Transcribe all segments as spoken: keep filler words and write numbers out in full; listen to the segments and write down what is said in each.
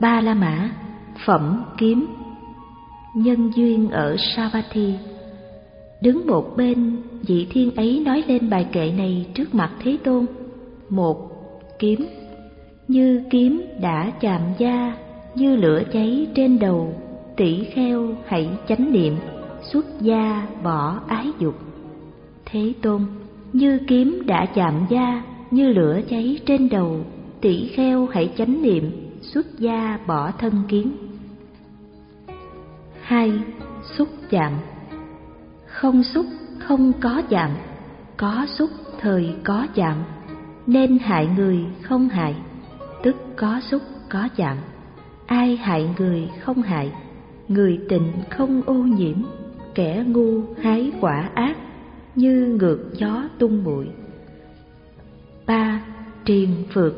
Ba La Mã, phẩm kiếm. Nhân duyên ở Savatthi. Đứng một bên, vị thiên ấy nói lên bài kệ này trước mặt Thế Tôn. Một, kiếm. Như kiếm đã chạm da, như lửa cháy trên đầu, tỷ kheo hãy chánh niệm, xuất gia bỏ ái dục. Thế Tôn, như kiếm đã chạm da, như lửa cháy trên đầu, tỷ kheo hãy chánh niệm, xuất gia bỏ thân kiến. Hai, xúc chạm. Không xúc không có chạm, có xúc thời có chạm, nên hại người không hại, tức có xúc có chạm. Ai hại người không hại, người tịnh không ô nhiễm, kẻ ngu hái quả ác, như ngược gió tung bụi. Ba, triền phược.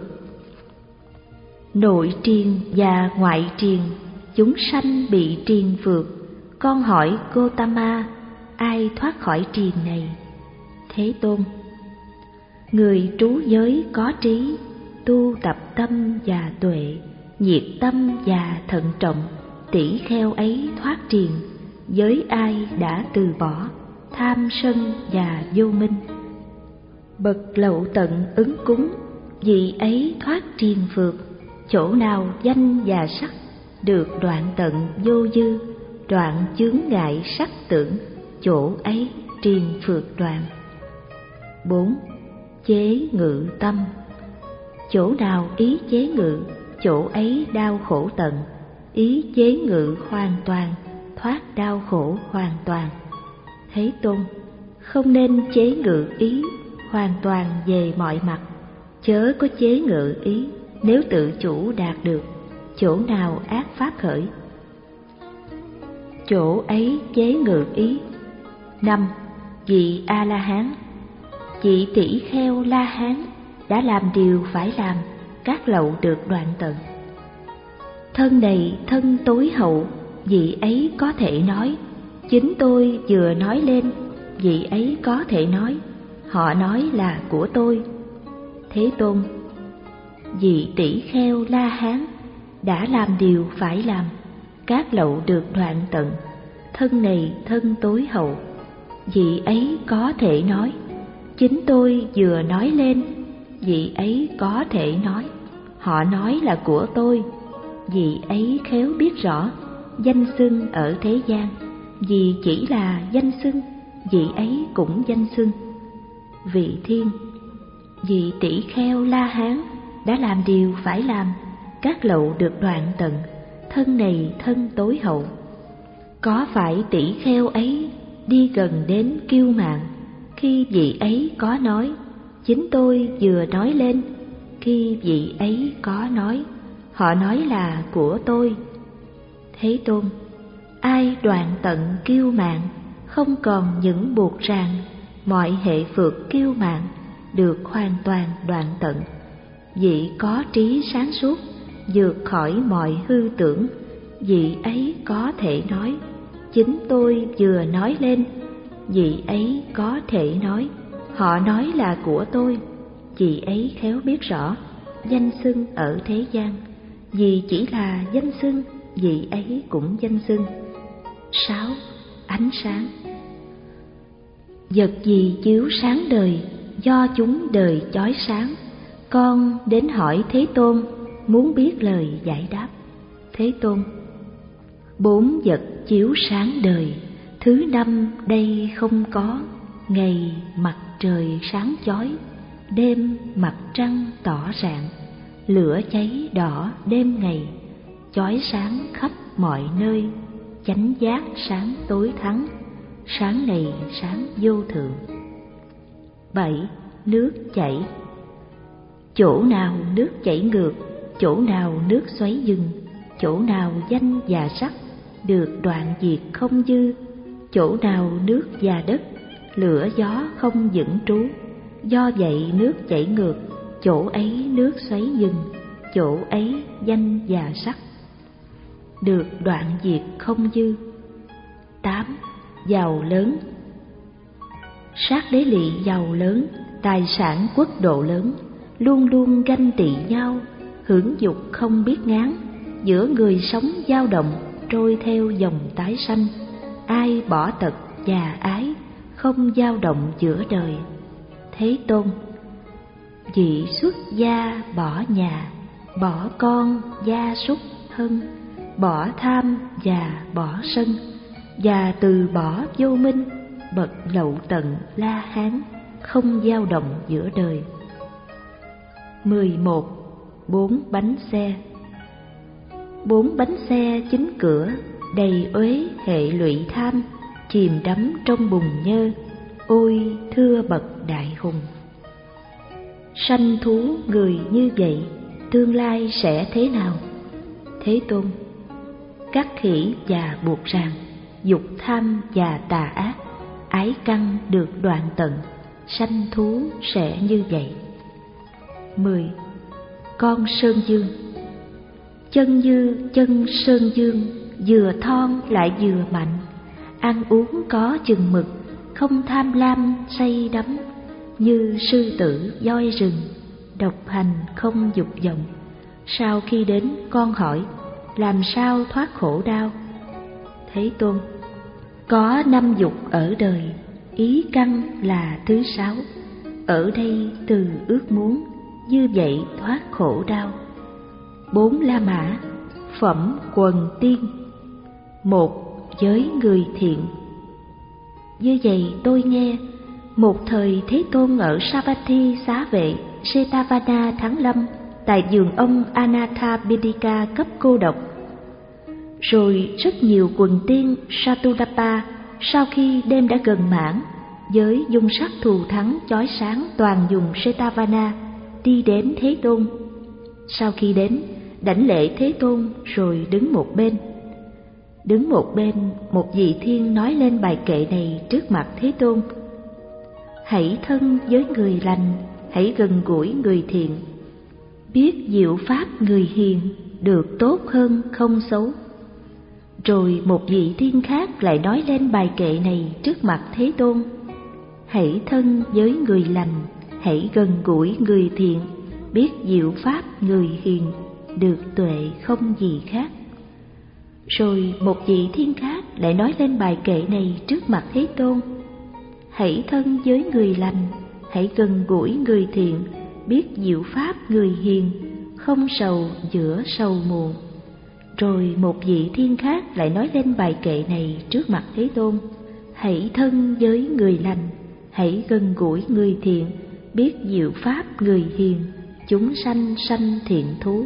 Nội triền và ngoại triền, chúng sanh bị triền phược. Con hỏi Gotama, ai thoát khỏi triền này? Thế Tôn, người trú giới có trí, tu tập tâm và tuệ, nhiệt tâm và thận trọng, tỷ kheo ấy thoát triền. Với ai đã từ bỏ tham sân và vô minh. Bậc lậu tận ứng cúng, vị ấy thoát triền phược. Chỗ nào danh và sắc được đoạn tận vô dư, đoạn chướng ngại sắc tưởng, chỗ ấy triền phược đoạn. Bốn, chế ngự tâm. Chỗ nào ý chế ngự, chỗ ấy đau khổ tận. Ý chế ngự hoàn toàn, thoát đau khổ hoàn toàn. Thế Tôn, không nên chế ngự ý hoàn toàn về mọi mặt. Chớ có chế ngự ý, nếu tự chủ đạt được, chỗ nào ác pháp khởi, chỗ ấy chế ngự ý. Năm, vị A-la-hán. Vị tỷ kheo La-hán đã làm điều phải làm, các lậu được đoạn tận. Thân này thân tối hậu, vị ấy có thể nói, chính tôi vừa nói lên, vị ấy có thể nói, họ nói là của tôi. Thế Tôn, vị tỷ kheo La-hán đã làm điều phải làm, các lậu được đoạn tận. Thân này thân tối hậu, vị ấy có thể nói, chính tôi vừa nói lên, vị ấy có thể nói, họ nói là của tôi. Vị ấy khéo biết rõ danh xưng ở thế gian, vì chỉ là danh xưng, vị ấy cũng danh xưng. Vị thiên, vị tỷ kheo La-hán đã làm điều phải làm, các lậu được đoạn tận. Thân này thân tối hậu. Có phải tỷ kheo ấy đi gần đến kiêu mạn, khi vị ấy có nói, chính tôi vừa nói lên, khi vị ấy có nói, họ nói là của tôi. Thế Tôn, ai đoạn tận kiêu mạn, không còn những buộc ràng, mọi hệ phược kiêu mạn được hoàn toàn đoạn tận. Vị có trí sáng suốt, vượt khỏi mọi hư tưởng, vị ấy có thể nói, chính tôi vừa nói lên, vị ấy có thể nói, họ nói là của tôi. Vị ấy khéo biết rõ danh xưng ở thế gian, vì chỉ là danh xưng, vị ấy cũng danh xưng. Sáu, ánh sáng. Vật gì chiếu sáng đời, do chúng đời chói sáng. Con đến hỏi Thế Tôn, muốn biết lời giải đáp. Thế Tôn, bốn vật chiếu sáng đời, thứ năm đây không có. Ngày mặt trời sáng chói, đêm mặt trăng tỏ rạng, lửa cháy đỏ đêm ngày, chói sáng khắp mọi nơi, chánh giác sáng tối thắng, sáng này sáng vô thượng. Bảy, nước chảy. Chỗ nào nước chảy ngược, chỗ nào nước xoáy dừng, chỗ nào danh và sắc được đoạn diệt không dư, chỗ nào nước và đất, lửa gió không vững trú. Do vậy nước chảy ngược, chỗ ấy nước xoáy dừng, chỗ ấy danh và sắc được đoạn diệt không dư. Tám, giàu lớn. Sát đế lỵ giàu lớn, tài sản quốc độ lớn, luôn luôn ganh tị nhau, hưởng dục không biết ngán, giữa người sống dao động, trôi theo dòng tái sanh. Ai bỏ tật già ái, không dao động giữa đời. Thế Tôn. Vị xuất gia bỏ nhà, bỏ con gia súc thân, bỏ tham và bỏ sân, và từ bỏ vô minh, bậc lậu tận La Hán, không dao động giữa đời. mười một. Bốn bánh xe. Bốn bánh xe chính cửa, đầy uế hệ lụy tham, chìm đắm trong bùn nhơ. Ôi thưa bậc đại hùng! Sanh thú người như vậy, tương lai sẽ thế nào? Thế Tôn. Cắt khỉ và buộc ràng, dục tham và tà ác, ái căn được đoạn tận, sanh thú sẽ như vậy. mười. Con sơn dương. Chân như chân sơn dương, vừa thon lại vừa mạnh, ăn uống có chừng mực, không tham lam say đắm, như sư tử voi rừng, độc hành không dục vọng. Sau khi đến con hỏi, làm sao thoát khổ đau? Thế Tôn. Có năm dục ở đời, ý căn là thứ sáu. Ở đây từ ước muốn, như vậy thoát khổ đau. Bốn la mã, phẩm quần tiên. Một, giới người thiện. Như vậy tôi nghe, một thời Thế Tôn ở Savatthi xá vệ Setavana Thắng Lâm, tại vườn ông Anathapindika cấp cô độc. Rồi rất nhiều quần tiên Satulapa, sau khi đêm đã gần mãn, với dung sắc thù thắng chói sáng toàn vùng Setavana, đi đến Thế Tôn. Sau khi đến, đảnh lễ Thế Tôn rồi đứng một bên. Đứng một bên, một vị thiên nói lên bài kệ này trước mặt Thế Tôn. Hãy thân với người lành, hãy gần gũi người thiện. Biết diệu pháp người hiền, được tốt hơn không xấu. Rồi một vị thiên khác lại nói lên bài kệ này trước mặt Thế Tôn. Hãy thân với người lành, hãy gần gũi người thiện. Biết diệu pháp người hiền, được tuệ không gì khác. Rồi một vị thiên khác lại nói lên bài kệ này trước mặt Thế Tôn. Hãy thân với người lành, hãy gần gũi người thiện. Biết diệu pháp người hiền, không sầu giữa sầu muộn. Rồi một vị thiên khác lại nói lên bài kệ này trước mặt Thế Tôn. Hãy thân với người lành, hãy gần gũi người thiện. Biết diệu pháp người hiền, chúng sanh sanh thiện thú.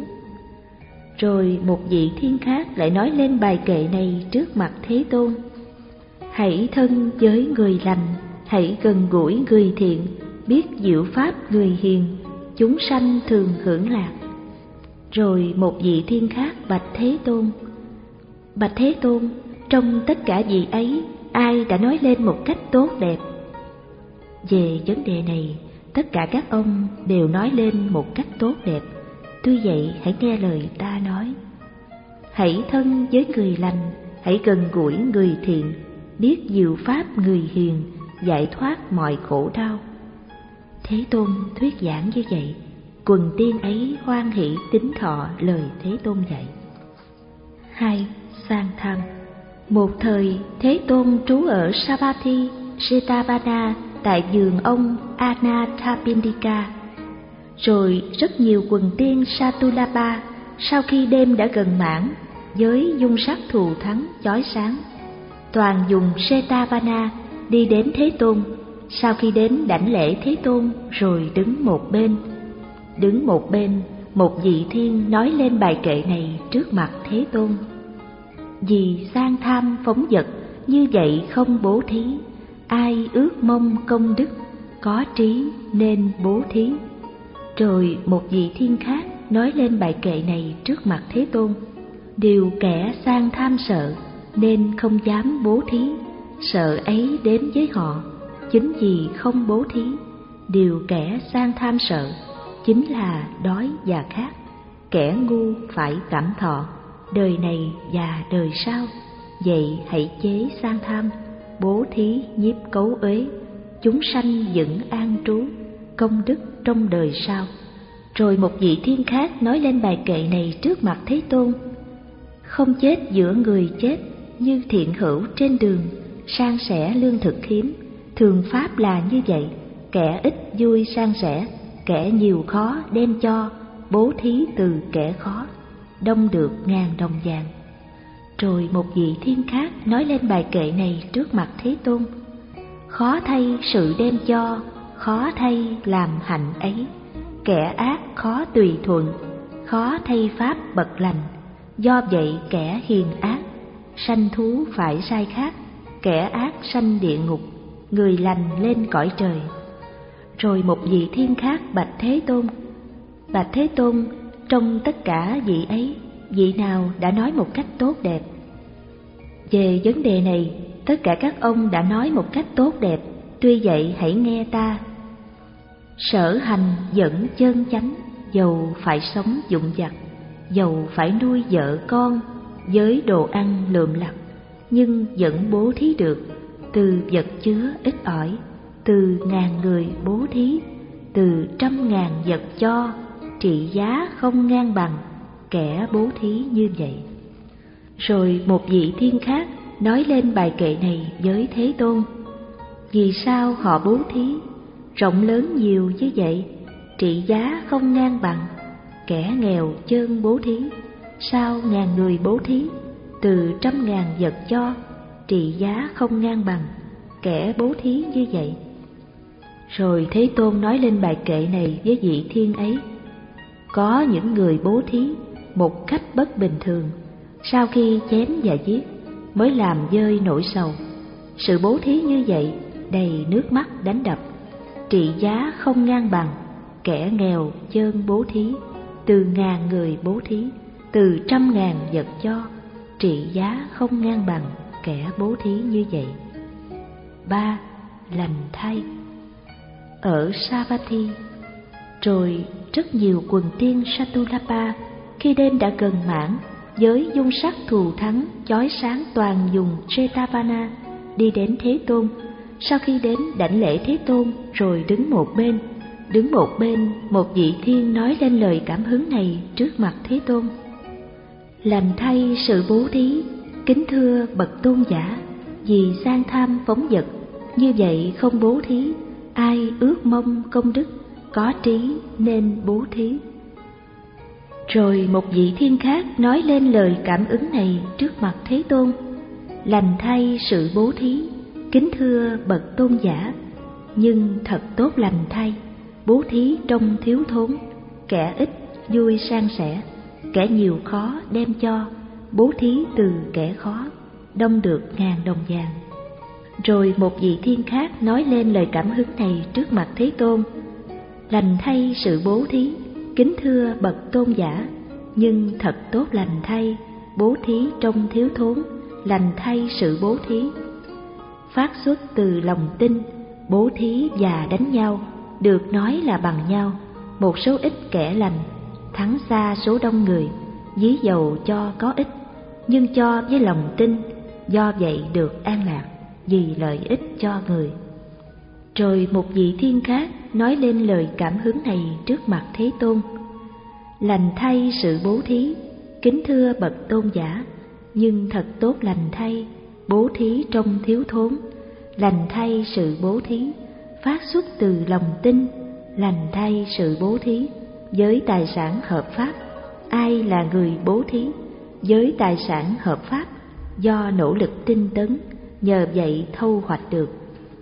Rồi một vị thiên khác lại nói lên bài kệ này trước mặt Thế Tôn. Hãy thân với người lành, hãy gần gũi người thiện. Biết diệu pháp người hiền, chúng sanh thường hưởng lạc. Rồi một vị thiên khác bạch Thế Tôn. Bạch Thế Tôn, trong tất cả vị ấy, ai đã nói lên một cách tốt đẹp? Về vấn đề này, tất cả các ông đều nói lên một cách tốt đẹp. Tuy vậy, hãy nghe lời ta nói. Hãy thân với người lành, hãy gần gũi người thiện. Biết diệu pháp người hiền, giải thoát mọi khổ đau. Thế Tôn thuyết giảng như vậy, quần tiên ấy hoan hỷ tín thọ lời Thế Tôn dạy. Hai. Sang tham. Một thời Thế Tôn trú ở Savatthi Setavana, tại vườn ông Anathapindika. Rồi rất nhiều quần tiên Satulapa, sau khi đêm đã gần mãn, với dung sắc thù thắng chói sáng, toàn vùng Setavana đi đến Thế Tôn. Sau khi đến đảnh lễ Thế Tôn rồi đứng một bên. Đứng một bên, một vị thiên nói lên bài kệ này trước mặt Thế Tôn. Vì sang tham phóng vật, như vậy không bố thí. Ai ước mong công đức, có trí nên bố thí. Rồi một vị thiên khác nói lên bài kệ này trước mặt Thế Tôn. Điều kẻ sang tham sợ, nên không dám bố thí. Sợ ấy đến với họ, chính vì không bố thí. Điều kẻ sang tham sợ, chính là đói và khát. Kẻ ngu phải cảm thọ, đời này và đời sau. Vậy hãy chế sang tham, bố thí nhiếp cấu uế. Chúng sanh vững an trú, công đức trong đời sau. Rồi một vị thiên khác nói lên bài kệ này trước mặt Thế Tôn. không chết giữa người chết, như thiện hữu trên đường, san sẻ lương thực hiếm. Thường pháp là như vậy, kẻ ít vui san sẻ, kẻ nhiều khó đem cho, bố thí từ kẻ khó, đông được ngàn đồng vàng. Rồi một vị thiên khác nói lên bài kệ này trước mặt Thế Tôn: khó thay sự đem cho, khó thay làm hạnh ấy. Kẻ ác khó tùy thuận, khó thay pháp bậc lành. Do vậy kẻ hiền ác, sanh thú phải sai khác. Kẻ ác sanh địa ngục, người lành lên cõi trời. Rồi một vị thiên khác bạch Thế Tôn: bạch Thế Tôn, trong tất cả vị ấy, vị nào đã nói một cách tốt đẹp? Về vấn đề này, tất cả các ông đã nói một cách tốt đẹp, tuy vậy hãy nghe ta. Sở hành vẫn chân chánh, dầu phải sống dụng vặt, dầu phải nuôi vợ con với đồ ăn lượm lặt, nhưng vẫn bố thí được, từ vật chứa ít ỏi, từ ngàn người bố thí, từ trăm ngàn vật cho, trị giá không ngang bằng kẻ bố thí như vậy. Rồi một vị thiên khác nói lên bài kệ này với Thế Tôn: vì sao họ bố thí rộng lớn nhiều như vậy, trị giá không ngang bằng kẻ nghèo chơn bố thí? Sao ngàn người bố thí, từ trăm ngàn vật cho, trị giá không ngang bằng kẻ bố thí như vậy? Rồi Thế Tôn nói lên bài kệ này với vị thiên ấy: có những người bố thí một cách bất bình thường, sau khi chém và giết mới làm vơi nỗi sầu. Sự bố thí như vậy đầy nước mắt đánh đập, trị giá không ngang bằng kẻ nghèo chơn bố thí, từ ngàn người bố thí, từ trăm ngàn vật cho, trị giá không ngang bằng kẻ bố thí như vậy. Ba. Lành thay. Ở Savatthi, rồi rất nhiều quần tiên Satulapa khi đêm đã gần mãn, với dung sắc thù thắng chói sáng toàn vùng Jetavana, đi đến Thế Tôn. Sau khi đến đảnh lễ Thế Tôn rồi đứng một bên. Đứng một bên, một vị thiên nói lên lời cảm hứng này trước mặt Thế Tôn: lành thay sự bố thí, kính thưa bậc tôn giả, vì sang tham phóng vật, như vậy không bố thí, ai ước mong công đức, có trí nên bố thí. Rồi một vị thiên khác nói lên lời cảm ứng này trước mặt Thế Tôn: lành thay sự bố thí, kính thưa bậc tôn giả, nhưng thật tốt lành thay, bố thí trong thiếu thốn, kẻ ít vui san sẻ, kẻ nhiều khó đem cho, bố thí từ kẻ khó, đông được ngàn đồng vàng. Rồi một vị thiên khác nói lên lời cảm hứng này trước mặt Thế Tôn: lành thay sự bố thí, kính thưa bậc tôn giả, nhưng thật tốt lành thay, bố thí trong thiếu thốn, lành thay sự bố thí, phát xuất từ lòng tin, bố thí và đánh nhau, được nói là bằng nhau. Một số ít kẻ lành thắng xa số đông người, ví dầu cho có ít, nhưng cho với lòng tin, do vậy được an lạc, vì lợi ích cho người. Rồi một vị thiên khác nói lên lời cảm hứng này trước mặt Thế Tôn: lành thay sự bố thí, kính thưa bậc tôn giả, nhưng thật tốt lành thay, bố thí trong thiếu thốn, lành thay sự bố thí, phát xuất từ lòng tin, lành thay sự bố thí, với tài sản hợp pháp. Ai là người bố thí với tài sản hợp pháp, do nỗ lực tinh tấn, nhờ vậy thâu hoạch được.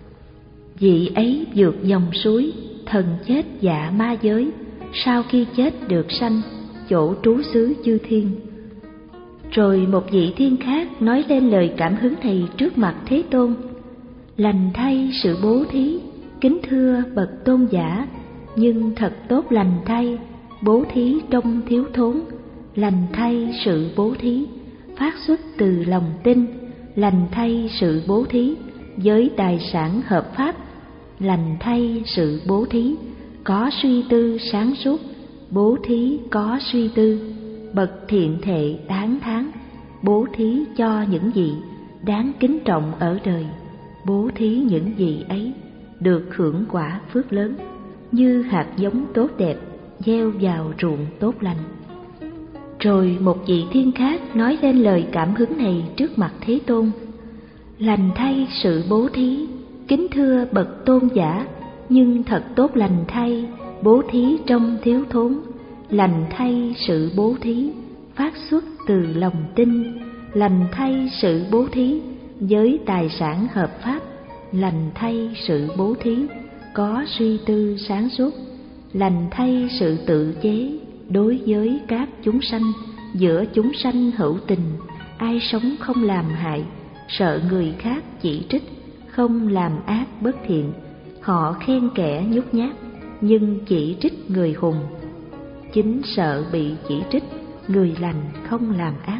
Vị ấy vượt dòng suối, thần chết dạ ma giới, sau khi chết được sanh chỗ trú xứ chư thiên. Rồi một vị thiên khác nói lên lời cảm hứng này trước mặt Thế Tôn: lành thay sự bố thí, kính thưa bậc tôn giả, nhưng thật tốt lành thay, bố thí trong thiếu thốn, lành thay sự bố thí, phát xuất từ lòng tin, lành thay sự bố thí, với tài sản hợp pháp, lành thay sự bố thí, có suy tư sáng suốt, bố thí có suy tư, bậc thiện thệ đáng thán, bố thí cho những gì đáng kính trọng ở đời, bố thí những gì ấy được hưởng quả phước lớn, như hạt giống tốt đẹp gieo vào ruộng tốt lành. Rồi một vị thiên khác nói lên lời cảm hứng này trước mặt Thế Tôn: Lành thay sự bố thí, kính thưa bậc tôn giả, nhưng thật tốt lành thay, bố thí trong thiếu thốn. Lành thay sự bố thí, phát xuất từ lòng tin. Lành thay sự bố thí, với tài sản hợp pháp. Lành thay sự bố thí, có suy tư sáng suốt. Lành thay sự tự chế, đối với các chúng sanh. Giữa chúng sanh hữu tình, ai sống không làm hại, sợ người khác chỉ trích, không làm ác bất thiện. Họ khen kẻ nhút nhát, nhưng chỉ trích người hùng. Chính sợ bị chỉ trích, người lành không làm ác.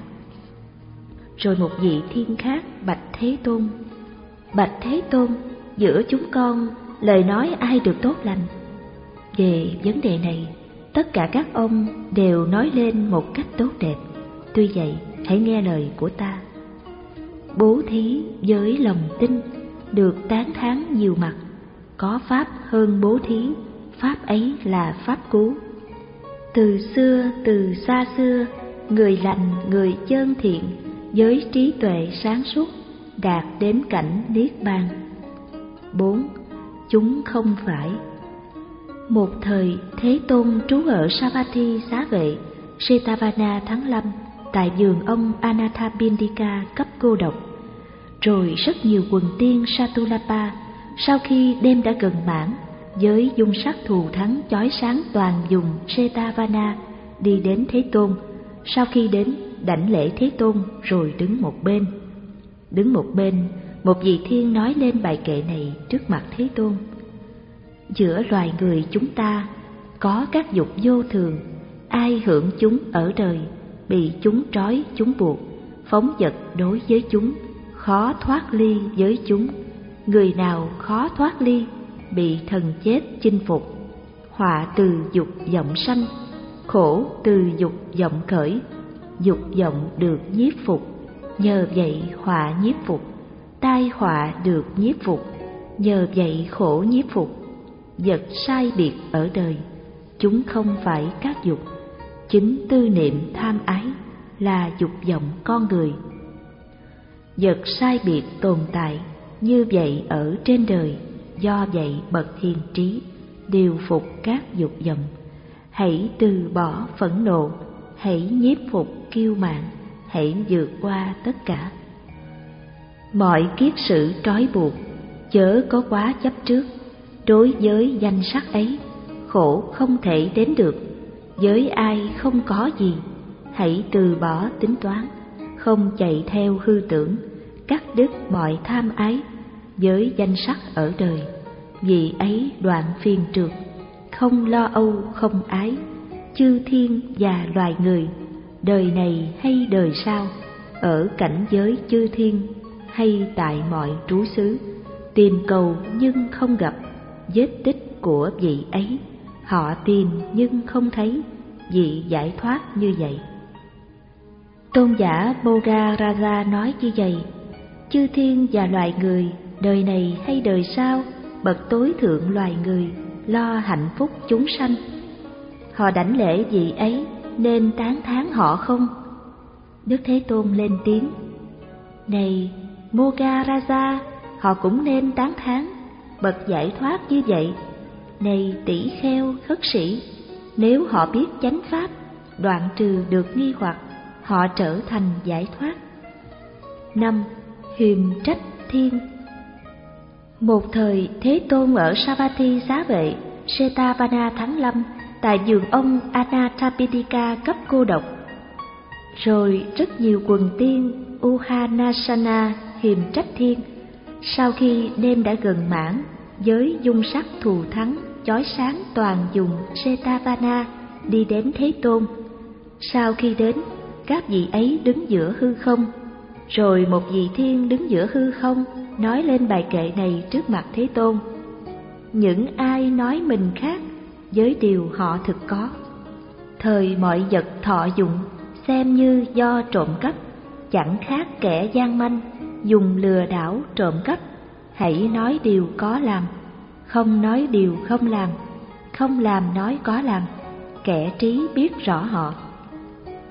Rồi một vị thiên khác bạch Thế Tôn: Bạch Thế Tôn, giữa chúng con lời nói ai được tốt lành? Về vấn đề này, tất cả các ông đều nói lên một cách tốt đẹp. Tuy vậy, hãy nghe lời của ta. Bố thí với lòng tin được tán thán nhiều mặt. Có pháp hơn bố thí, pháp ấy là pháp cứu. Từ xưa, từ xa xưa, người lành, người chân thiện, với trí tuệ sáng suốt, đạt đến cảnh niết bàn. Bốn. Chúng không phải. Một thời, Thế Tôn trú ở Savatthi Xá Vệ, Jetavana tháng năm, tại vườn ông Anathapindika cấp cô độc. Rồi rất nhiều quần tiên Satulapa, sau khi đêm đã gần mãn, với dung sắc thù thắng chói sáng toàn vùng Jetavana, đi đến Thế Tôn. Sau khi đến, đảnh lễ Thế Tôn rồi đứng một bên. Đứng một bên, một vị thiên nói lên bài kệ này trước mặt Thế Tôn: Giữa loài người chúng ta có các dục vô thường, ai hưởng chúng ở đời, bị chúng trói chúng buộc, phóng dật đối với chúng, khó thoát ly với chúng. Người nào khó thoát ly, bị thần chết chinh phục. Họa từ dục vọng sanh, khổ từ dục vọng khởi. Dục vọng được nhiếp phục, nhờ vậy họa nhiếp phục. Tai họa được nhiếp phục, nhờ vậy khổ nhiếp phục. Vật sai biệt ở đời, chúng không phải các dục. Chính tư niệm tham ái là dục vọng con người. Vật sai biệt tồn tại như vậy ở trên đời. Do vậy bậc hiền trí điều phục các dục vọng. Hãy từ bỏ phẫn nộ, hãy nhiếp phục kiêu mạn, hãy vượt qua tất cả. Mọi kiết sử trói buộc, chớ có quá chấp trước. Đối với danh sắc ấy, khổ không thể đến được. Với ai không có gì, hãy từ bỏ tính toán, không chạy theo hư tưởng, cắt đứt mọi tham ái. Với danh sắc ở đời, vì ấy đoạn phiền trượt, không lo âu không ái. Chư thiên và loài người, đời này hay đời sau, ở cảnh giới chư thiên hay tại mọi trú xứ, tìm cầu nhưng không gặp. Vết tích của vị ấy, họ tìm nhưng không thấy, vị giải thoát như vậy. Tôn giả Bodharaja nói như vậy: Chư thiên và loài người, đời này hay đời sau, bậc tối thượng loài người, lo hạnh phúc chúng sanh. Họ đảnh lễ vị ấy, nên tán thán họ không? Đức Thế Tôn lên tiếng: Này Mogaraja, họ cũng nên tán thán. Bậc giải thoát như vậy. Này tỷ kheo khất sĩ, nếu họ biết chánh pháp, đoạn trừ được nghi hoặc, họ trở thành giải thoát. Năm. Hiềm trách thiên. Một thời, Thế Tôn ở Savatthi Xá Vệ, Jetavana tháng năm, tại vườn ông Anathapindika cấp cô độc. Rồi rất nhiều quần tiên Uhanasana hiềm trách thiên. Sau khi đêm đã gần mãn, với dung sắc thù thắng chói sáng toàn vùng Jetavana, đi đến Thế Tôn. Sau khi đến, các vị ấy đứng giữa hư không. Rồi một vị thiên đứng giữa hư không nói lên bài kệ này trước mặt Thế Tôn: Những ai nói mình khác với điều họ thực có, thời mọi vật thọ dụng xem như do trộm cắp, chẳng khác kẻ gian manh dùng lừa đảo trộm cắp. Hãy nói điều có làm, không nói điều không làm, không làm nói có làm, kẻ trí biết rõ họ.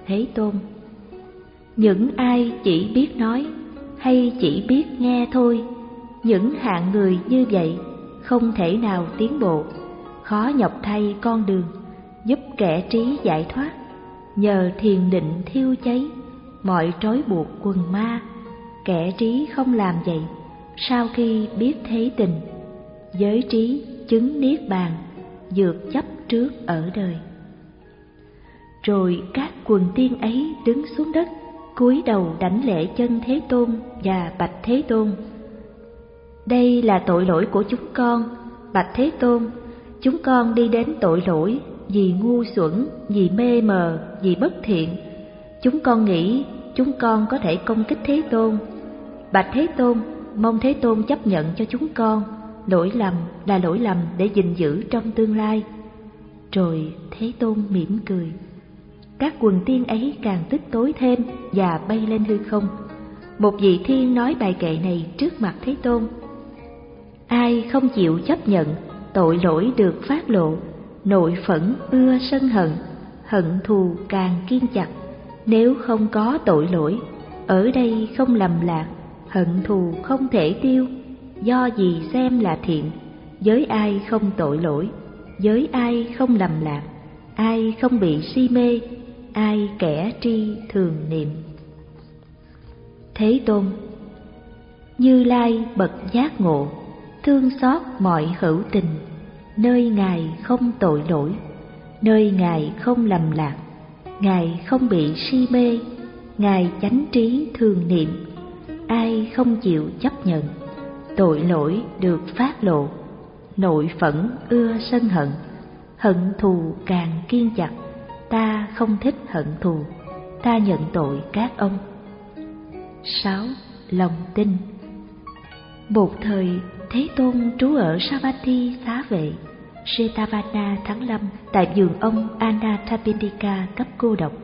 Thế Tôn. Những ai chỉ biết nói hay chỉ biết nghe thôi, những hạng người như vậy không thể nào tiến bộ, khó nhọc thay con đường, giúp kẻ trí giải thoát, nhờ thiền định thiêu cháy mọi trói buộc quần ma. Kẻ trí không làm vậy, sau khi biết thế tình, giới trí chứng niết bàn, vượt chấp trước ở đời. Rồi các quần tiên ấy đứng xuống đất, cúi đầu đảnh lễ chân Thế Tôn và bạch Thế Tôn: Đây là tội lỗi của chúng con. Bạch Thế Tôn, chúng con đi đến tội lỗi vì ngu xuẩn, vì mê mờ, vì bất thiện. Chúng con nghĩ chúng con có thể công kích Thế Tôn. Bạch Thế Tôn, mong Thế Tôn chấp nhận cho chúng con. Lỗi lầm là lỗi lầm để gìn giữ trong tương lai. Rồi Thế Tôn mỉm cười. Các quần tiên ấy càng tức tối thêm và bay lên hư không. Một vị thiên nói bài kệ này trước mặt Thế Tôn: Ai không chịu chấp nhận tội lỗi được phát lộ, nội phẫn ưa sân hận, hận thù càng kiên chặt. Nếu không có tội lỗi, ở đây không lầm lạc, hận thù không thể tiêu. Do gì xem là thiện, với ai không tội lỗi, với ai không lầm lạc, ai không bị si mê, ai kẻ tri thường niệm. Thế Tôn. Như Lai bậc giác ngộ, thương xót mọi hữu tình, nơi Ngài không tội lỗi, nơi Ngài không lầm lạc, Ngài không bị si mê, Ngài chánh trí thường niệm. Ai không chịu chấp nhận tội lỗi được phát lộ, nội phẫn ưa sân hận, hận thù càng kiên chặt. Ta không thích hận thù, ta nhận tội các ông. Sáu. Lòng tin. Một thời, Thế Tôn trú ở Savatthi xá vệ, Jetavana tháng năm, tại vườn ông Anathapindika cấp cô độc.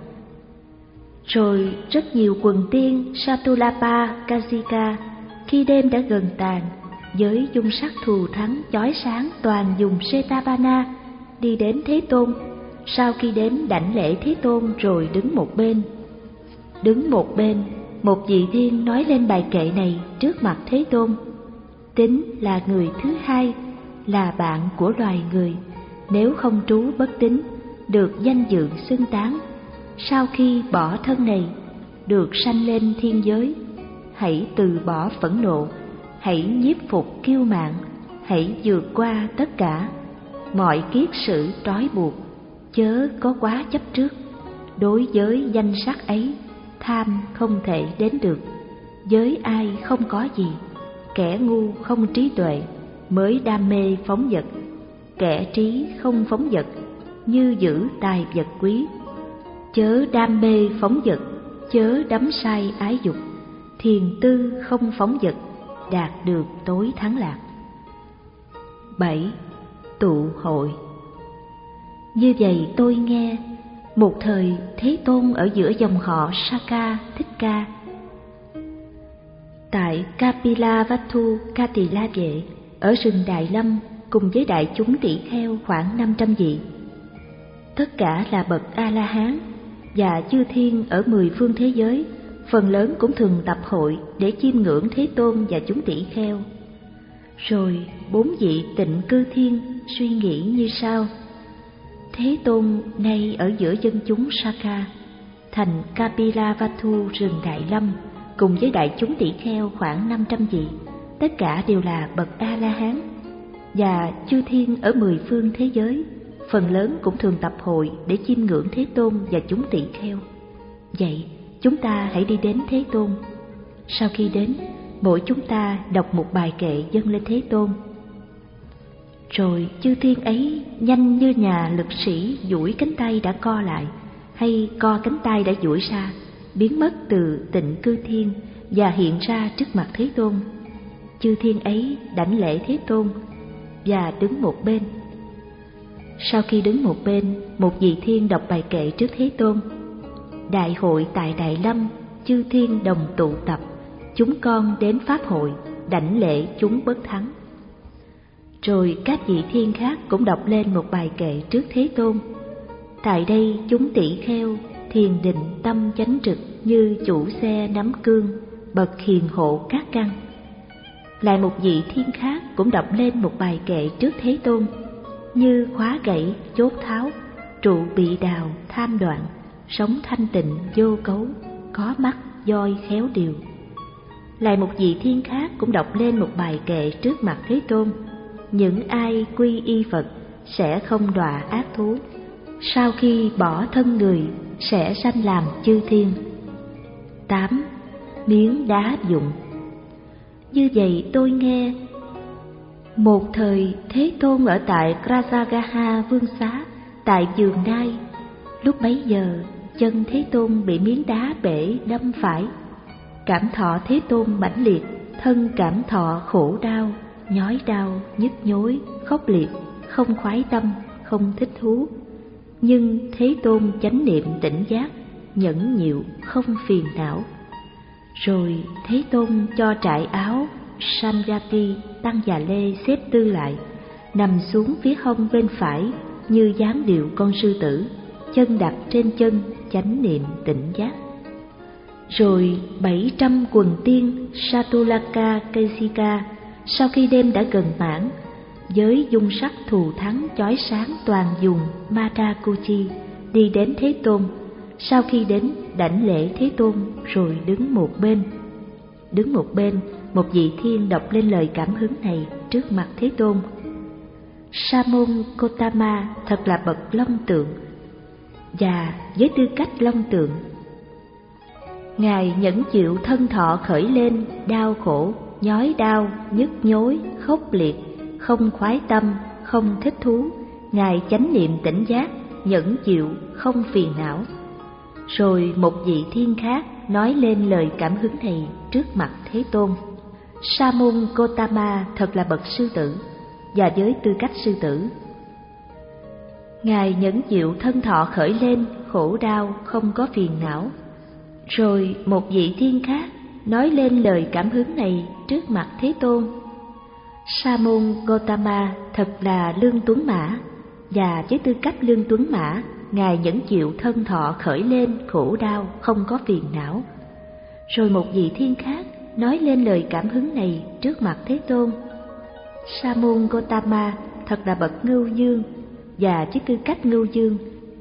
Rồi rất nhiều quần tiên Satulapa, Kasika, khi đêm đã gần tàn, với dung sắc thù thắng chói sáng toàn vùng Jetavana, đi đến Thế Tôn. Sau khi đến đảnh lễ Thế Tôn rồi đứng một bên. Đứng một bên, một vị thiên nói lên bài kệ này trước mặt Thế Tôn: Tín là người thứ hai, là bạn của loài người. Nếu không trú bất tín, được danh dự xưng tán. Sau khi bỏ thân này, được sanh lên thiên giới. Hãy từ bỏ phẫn nộ, hãy nhiếp phục kiêu mạn, hãy vượt qua tất cả mọi kiết sử trói buộc, chớ có quá chấp trước. Đối với danh sắc ấy, tham không thể đến được. Với ai không có gì, kẻ ngu không trí tuệ mới đam mê phóng dật. Kẻ trí không phóng dật, như giữ tài vật quý. Chớ đam mê phóng dật, chớ đắm say ái dục. Thiền tư không phóng dật, đạt được tối thắng lạc. Bảy. Tụ hội. Như vậy tôi nghe, một thời Thế Tôn ở giữa dòng họ Saka Thích Ca, tại Kapilavatthu Kati La Vệ, ở rừng Đại Lâm, cùng với đại chúng tỷ kheo khoảng năm trăm vị. Tất cả là bậc A-la-hán, và chư thiên ở mười phương thế giới, phần lớn cũng thường tập hội để chiêm ngưỡng Thế Tôn và chúng tỷ kheo. Rồi bốn vị tịnh cư thiên suy nghĩ như sau: Thế Tôn nay ở giữa dân chúng Saka, thành Kapilavatthu rừng Đại Lâm, cùng với đại chúng tỷ kheo khoảng năm trăm vị, tất cả đều là bậc A-la-hán, và chư thiên ở mười phương thế giới, phần lớn cũng thường tập hội để chiêm ngưỡng Thế Tôn và chúng tỷ kheo. Vậy chúng ta hãy đi đến Thế Tôn. Sau khi đến, mỗi chúng ta đọc một bài kệ dâng lên Thế Tôn. Rồi chư thiên ấy nhanh như nhà lực sĩ duỗi cánh tay đã co lại, hay co cánh tay đã duỗi ra, biến mất từ tịnh cư thiên và hiện ra trước mặt Thế Tôn. Chư thiên ấy đảnh lễ Thế Tôn và đứng một bên. Sau khi đứng một bên, một vị thiên đọc bài kệ trước Thế Tôn: Đại hội tại Đại Lâm, chư thiên đồng tụ tập, chúng con đến pháp hội, đảnh lễ chúng bất thắng. Rồi các vị thiên khác cũng đọc lên một bài kệ trước Thế Tôn: Tại đây chúng tỷ kheo, thiền định tâm chánh trực như chủ xe nắm cương, bậc hiền hộ các căn. Lại một vị thiên khác cũng đọc lên một bài kệ trước Thế Tôn, như khóa gãy chốt tháo, trụ bị đào tham đoạn, sống thanh tịnh vô cấu, có mắt voi khéo điều. Lại một vị thiên khác cũng đọc lên một bài kệ trước mặt Thế Tôn, những ai quy y Phật sẽ không đọa ác thú, sau khi bỏ thân người sẽ sanh làm chư thiên. Tám. Miếng đá dụng. Như vậy tôi nghe, một thời Thế Tôn ở tại Rajagaha Vương Xá tại vườn Nai. Lúc bấy giờ chân Thế Tôn bị miếng đá bể đâm phải. Cảm thọ Thế Tôn mãnh liệt, thân cảm thọ khổ đau, nhói đau, nhức nhối, khốc liệt, không khoái tâm, không thích thú. Nhưng Thế Tôn chánh niệm tỉnh giác, nhẫn nhịu, không phiền não. Rồi Thế Tôn cho trải áo Samyati tăng già lê xếp tư lại, nằm xuống phía hông bên phải như dáng điệu con sư tử, chân đặt trên chân, chánh niệm tỉnh giác. Rồi bảy trăm quần tiên Satulaka Kesika sau khi đêm đã gần mãn, với dung sắc thù thắng chói sáng toàn dùng Matakuchi đi đến Thế Tôn. Sau khi đến đảnh lễ Thế Tôn rồi đứng một bên. Đứng một bên, một vị thiên đọc lên lời cảm hứng này trước mặt Thế Tôn. Sa môn Gotama thật là bậc long tượng, và với tư cách long tượng, Ngài nhẫn chịu thân thọ khởi lên, đau khổ, nhói đau, nhức nhối, khốc liệt, không khoái tâm, không thích thú. Ngài chánh niệm tỉnh giác, nhẫn chịu, không phiền não. Rồi một vị thiên khác nói lên lời cảm hứng này trước mặt Thế Tôn. Sa môn Gotama thật là bậc sư tử, và với tư cách sư tử, Ngài nhẫn chịu thân thọ khởi lên, khổ đau, không có phiền não. Rồi một vị thiên khác nói lên lời cảm hứng này trước mặt Thế Tôn. Sa môn Gotama thật là lương tuấn mã, và với tư cách lương tuấn mã, Ngài nhẫn chịu thân thọ khởi lên, khổ đau, không có phiền não. Rồi một vị thiên khác nói lên lời cảm hứng này trước mặt Thế Tôn. Sa môn Gotama thật là bậc ngưu dương, và với tư cách ngưu dương,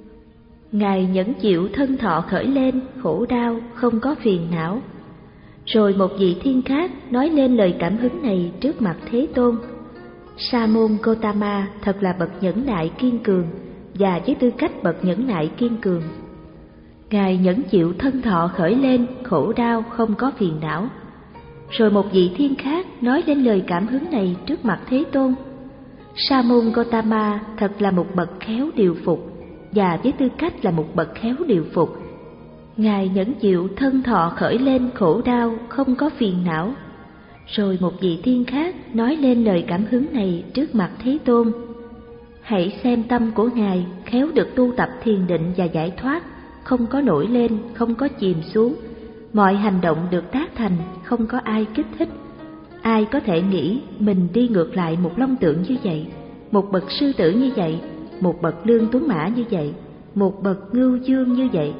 Ngài nhẫn chịu thân thọ khởi lên, khổ đau, không có phiền não. Rồi một vị thiên khác nói lên lời cảm hứng này trước mặt Thế Tôn. Sa môn Gotama thật là bậc nhẫn nại kiên cường, và với tư cách bậc nhẫn nại kiên cường, Ngài nhẫn chịu thân thọ khởi lên, khổ đau, không có phiền não. Rồi một vị thiên khác nói lên lời cảm hứng này trước mặt Thế Tôn. Sa môn Gotama thật là một bậc khéo điều phục, và với tư cách là một bậc khéo điều phục, Ngài nhẫn chịu thân thọ khởi lên, khổ đau, không có phiền não. Rồi một vị thiên khác nói lên lời cảm hứng này trước mặt Thế Tôn. Hãy xem tâm của Ngài khéo được tu tập thiền định và giải thoát, không có nổi lên, không có chìm xuống. Mọi hành động được tác thành, không có ai kích thích. Ai có thể nghĩ mình đi ngược lại một long tượng như vậy, một bậc sư tử như vậy, một bậc lương tuấn mã như vậy, một bậc ngưu dương như vậy,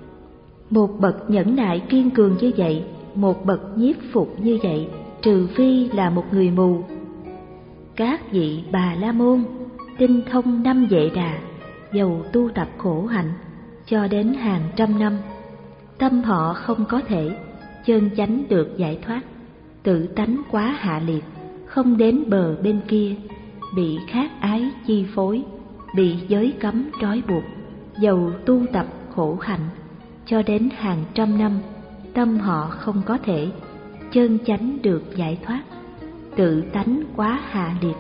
một bậc nhẫn nại kiên cường như vậy, một bậc nhiếp phục như vậy, trừ phi là một người mù. Các vị Bà La Môn tinh thông năm Vệ Đà, dầu tu tập khổ hạnh cho đến hàng trăm năm, tâm họ không có thể chân chánh được giải thoát, tự tánh quá hạ liệt, không đến bờ bên kia, bị khát ái chi phối, bị giới cấm trói buộc, dầu tu tập khổ hạnh cho đến hàng trăm năm, tâm họ không có thể chân chánh được giải thoát, tự tánh quá hạ liệt,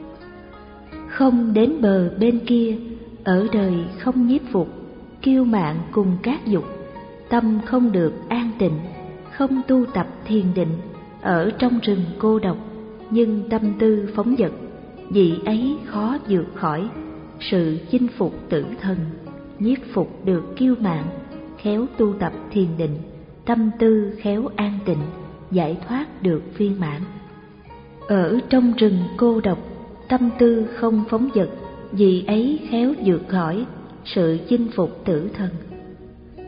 không đến bờ bên kia, ở đời không nhiếp phục, kiêu mạn cùng các dục, tâm không được an tịnh, không tu tập thiền định, ở trong rừng cô độc, nhưng tâm tư phóng dật, vị ấy khó vượt khỏi sự chinh phục tử thần, nhiếp phục được kiêu mạn, khéo tu tập thiền định, tâm tư khéo an tịnh, giải thoát được viên mãn. Ở trong rừng cô độc, tâm tư không phóng dật, vì ấy khéo vượt khỏi sự chinh phục tử thần.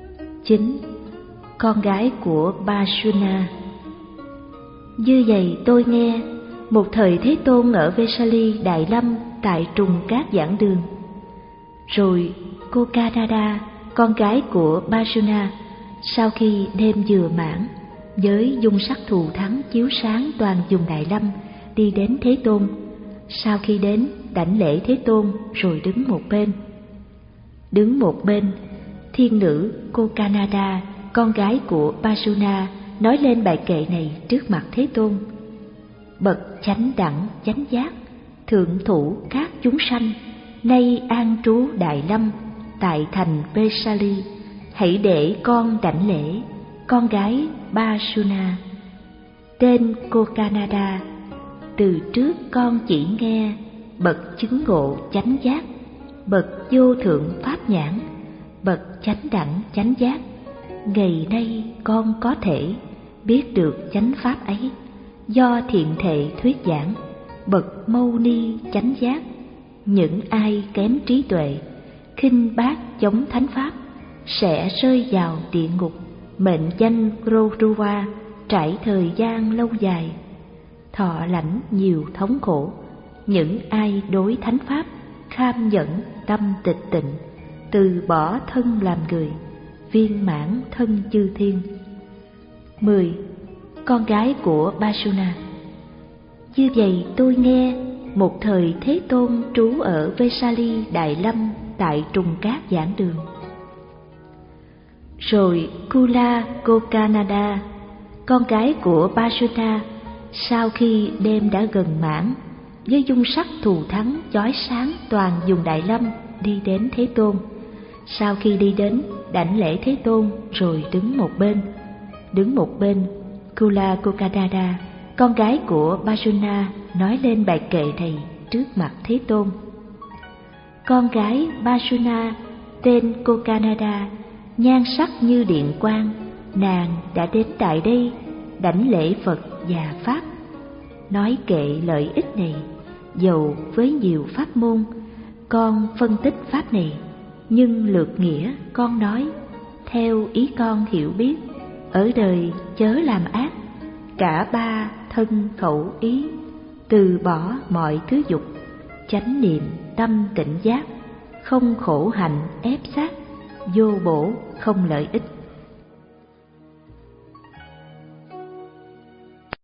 chín. Con gái của Basuna. Như vậy tôi nghe, một thời Thế Tôn ở Vesali Đại Lâm tại trùng cát giảng đường. Rồi Kokanada, con gái của Basuna, sau khi đêm vừa mãn, với dung sắc thù thắng chiếu sáng toàn vùng Đại Lâm, đi đến Thế Tôn. Sau khi đến, đảnh lễ Thế Tôn rồi đứng một bên. Đứng một bên, thiên nữ Kokanada, con gái của Basuna, nói lên bài kệ này trước mặt Thế Tôn. Bậc chánh đẳng chánh giác, thượng thủ các chúng sanh, nay an trú Đại Lâm, tại thành Vesali, hãy để con đảnh lễ con gái Basuna. Tên Kokanada, từ trước con chỉ nghe bậc chứng ngộ chánh giác, bậc vô thượng pháp nhãn, bậc chánh đẳng chánh giác. Ngày nay con có thể biết được chánh pháp ấy, do thiện thệ thuyết giảng, bậc mâu ni chánh giác. Những ai kém trí tuệ, khinh bác chống thánh pháp, sẽ rơi vào địa ngục, mệnh danh Roruva, trải thời gian lâu dài, thọ lãnh nhiều thống khổ. Những ai đối thánh pháp kham nhẫn tâm tịch tịnh, từ bỏ thân làm người, viên mãn thân chư thiên. Mười. Con gái của Basuna. Như vậy tôi nghe, một thời Thế Tôn trú ở Vesali Đại Lâm tại trùng cát giảng đường. Rồi Kula Kokanada, con gái của Basuna, sau khi đêm đã gần mãn, với dung sắc thù thắng chói sáng toàn vùng Đại Lâm, đi đến Thế Tôn. Sau khi đi đến, đảnh lễ Thế Tôn rồi đứng một bên. Đứng một bên, Kula Kokanada, con gái của Basuna, nói lên bài kệ này trước mặt Thế Tôn. Con gái Basuna, tên Kokanada, nhan sắc như điện quang, nàng đã đến tại đây đảnh lễ Phật và Pháp. Nói kệ lợi ích này, dầu với nhiều pháp môn, con phân tích pháp này, nhưng lược nghĩa con nói, theo ý con hiểu biết, ở đời chớ làm ác, cả ba thân khẩu ý, từ bỏ mọi thứ dục, chánh niệm tâm tỉnh giác, không khổ hạnh ép sát, vô bổ không lợi ích.